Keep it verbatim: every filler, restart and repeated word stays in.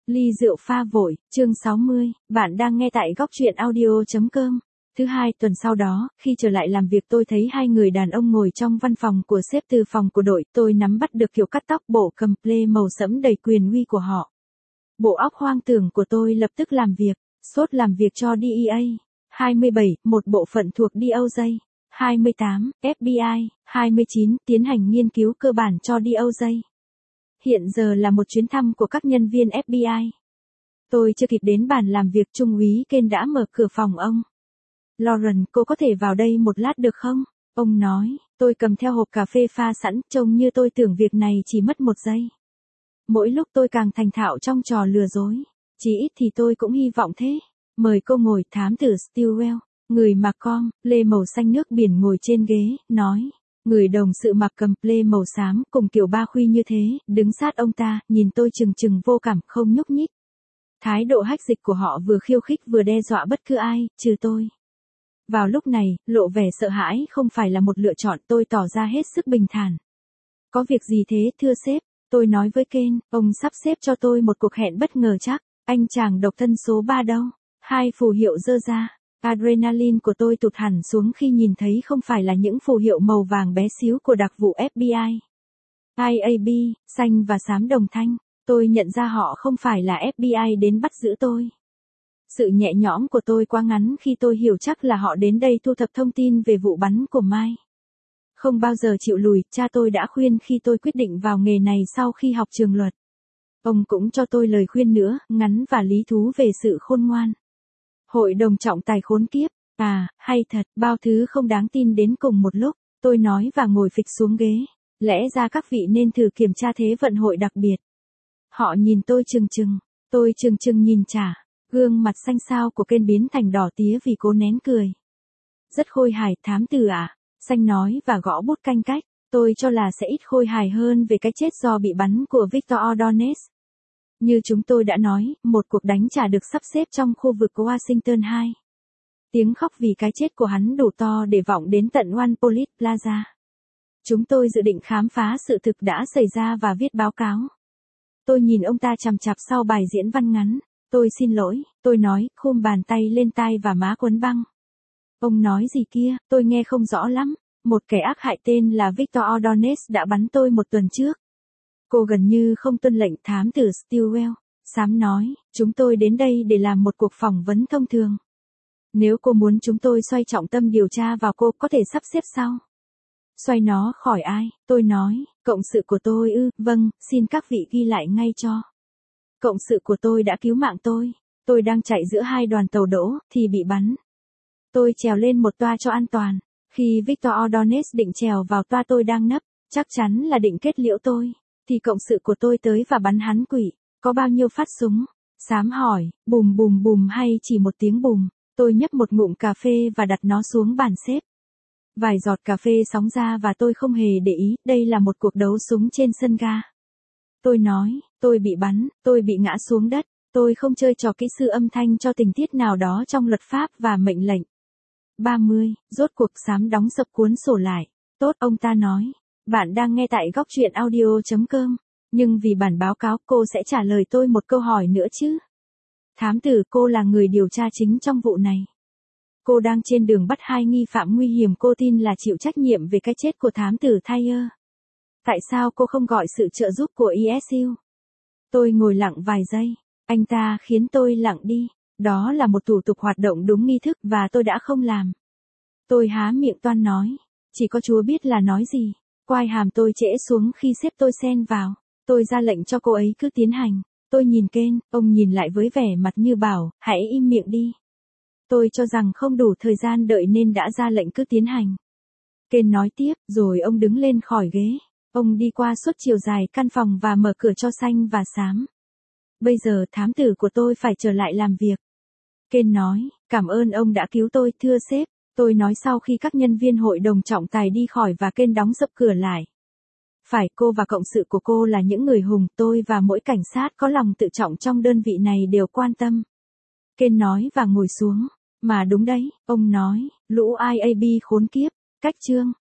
Ly rượu pha vội, chương sáu mươi, bạn đang nghe tại góc truyện audio.com. Thứ hai tuần sau đó, khi trở lại làm việc tôi thấy hai người đàn ông ngồi trong văn phòng của sếp từ phòng của đội, tôi nắm bắt được kiểu cắt tóc bộ cầm plê màu sẫm đầy quyền uy của họ. Bộ óc hoang tưởng của tôi lập tức làm việc, sốt làm việc cho đê e a, hai mươi bảy, một bộ phận thuộc đê o gi, hai mươi tám, ép bê i, hai mươi chín, tiến hành nghiên cứu cơ bản cho đê o gi. Hiện giờ là một chuyến thăm của các nhân viên ép bê i. Tôi chưa kịp đến bàn làm việc, Trung úy Ken đã mở cửa phòng ông. Lauren, cô có thể vào đây một lát được không? Ông nói, tôi cầm theo hộp cà phê pha sẵn, trông như tôi tưởng việc này chỉ mất một giây. Mỗi lúc tôi càng thành thạo trong trò lừa dối. Chỉ ít thì tôi cũng hy vọng thế. Mời cô ngồi, thám tử Stilwell. Người mặc com, lê màu xanh nước biển ngồi trên ghế, nói. Người đồng sự mặc cầm plê màu xám cùng kiểu ba khuy như thế, đứng sát ông ta, nhìn tôi chừng chừng vô cảm, không nhúc nhích. Thái độ hách dịch của họ vừa khiêu khích vừa đe dọa bất cứ ai, trừ tôi. Vào lúc này, lộ vẻ sợ hãi không phải là một lựa chọn, tôi tỏ ra hết sức bình thản. Có việc gì thế, thưa sếp? Tôi nói với Ken, ông sắp xếp cho tôi một cuộc hẹn bất ngờ chắc. Anh chàng độc thân số ba đâu? Hai phù hiệu dơ ra. Adrenaline của tôi tụt hẳn xuống khi nhìn thấy không phải là những phù hiệu màu vàng bé xíu của đặc vụ ép bê i. i a bê, xanh và xám đồng thanh. Tôi nhận ra họ không phải là ép bê i đến bắt giữ tôi. Sự nhẹ nhõm của tôi quá ngắn khi tôi hiểu chắc là họ đến đây thu thập thông tin về vụ bắn của Mai. Không bao giờ chịu lùi, cha tôi đã khuyên khi tôi quyết định vào nghề này sau khi học trường luật. Ông cũng cho tôi lời khuyên nữa, ngắn và lý thú về sự khôn ngoan. Hội đồng trọng tài khốn kiếp, à, hay thật, bao thứ không đáng tin đến cùng một lúc, tôi nói và ngồi phịch xuống ghế. Lẽ ra các vị nên thử kiểm tra thế vận hội đặc biệt. Họ nhìn tôi chừng chừng, tôi chừng chừng nhìn trả, gương mặt xanh xao của Ken biến thành đỏ tía vì cố nén cười. Rất khôi hài, thám tử ạ, xanh nói và gõ bút canh cách, tôi cho là sẽ ít khôi hài hơn về cái chết do bị bắn của Victor Ordonez. Như chúng tôi đã nói, một cuộc đánh trả được sắp xếp trong khu vực Washington hai. Tiếng khóc vì cái chết của hắn đủ to để vọng đến tận One Police Plaza. Chúng tôi dự định khám phá sự thực đã xảy ra và viết báo cáo. Tôi nhìn ông ta chằm chằm sau bài diễn văn ngắn. Tôi xin lỗi, tôi nói, khum bàn tay lên tai và má quấn băng. Ông nói gì kia, tôi nghe không rõ lắm. Một kẻ ác hại tên là Victor Ordonez đã bắn tôi một tuần trước. Cô gần như không tuân lệnh, thám tử Stilwell. Xám nói, chúng tôi đến đây để làm một cuộc phỏng vấn thông thường. Nếu cô muốn chúng tôi xoay trọng tâm điều tra vào cô, có thể sắp xếp sau. Xoay nó khỏi ai, tôi nói, cộng sự của tôi ư, vâng, xin các vị ghi lại ngay cho. Cộng sự của tôi đã cứu mạng tôi. Tôi đang chạy giữa hai đoàn tàu đỗ, thì bị bắn. Tôi trèo lên một toa cho an toàn. Khi Victor Ordonez định trèo vào toa tôi đang nấp, chắc chắn là định kết liễu tôi. Thì cộng sự của tôi tới và bắn hắn quỷ. Có bao nhiêu phát súng? Xám hỏi, bùm bùm bùm hay chỉ một tiếng bùm. Tôi nhấp một ngụm cà phê và đặt nó xuống bàn xếp. Vài giọt cà phê sóng ra và tôi không hề để ý, đây là một cuộc đấu súng trên sân ga. Tôi nói, tôi bị bắn, tôi bị ngã xuống đất, tôi không chơi trò kỹ sư âm thanh cho tình tiết nào đó trong luật pháp và mệnh lệnh. ba mươi, rốt cuộc xám đóng sập cuốn sổ lại. Tốt, ông ta nói. Bạn đang nghe tại góc truyện audio.com. Nhưng vì bản báo cáo, cô sẽ trả lời tôi một câu hỏi nữa chứ. Thám tử, cô là người điều tra chính trong vụ này. Cô đang trên đường bắt hai nghi phạm nguy hiểm cô tin là chịu trách nhiệm về cái chết của thám tử Thayer. Tại sao cô không gọi sự trợ giúp của i ét u? Tôi ngồi lặng vài giây. Anh ta khiến tôi lặng đi. Đó là một thủ tục hoạt động đúng nghi thức và tôi đã không làm. Tôi há miệng toan nói. Chỉ có Chúa biết là nói gì. Quai hàm tôi trễ xuống khi sếp tôi xen vào. Tôi ra lệnh cho cô ấy cứ tiến hành. Tôi nhìn Ken, ông nhìn lại với vẻ mặt như bảo, hãy im miệng đi. Tôi cho rằng không đủ thời gian đợi nên đã ra lệnh cứ tiến hành. Ken nói tiếp, rồi ông đứng lên khỏi ghế. Ông đi qua suốt chiều dài căn phòng và mở cửa cho xanh và xám. Bây giờ thám tử của tôi phải trở lại làm việc. Ken nói, cảm ơn ông đã cứu tôi, thưa sếp. Tôi nói sau khi các nhân viên hội đồng trọng tài đi khỏi và Ken đóng sập cửa lại. Phải, cô và cộng sự của cô là những người hùng, tôi và mỗi cảnh sát có lòng tự trọng trong đơn vị này đều quan tâm. Ken nói và ngồi xuống. Mà đúng đấy, ông nói, lũ i a bê khốn kiếp, cách chương.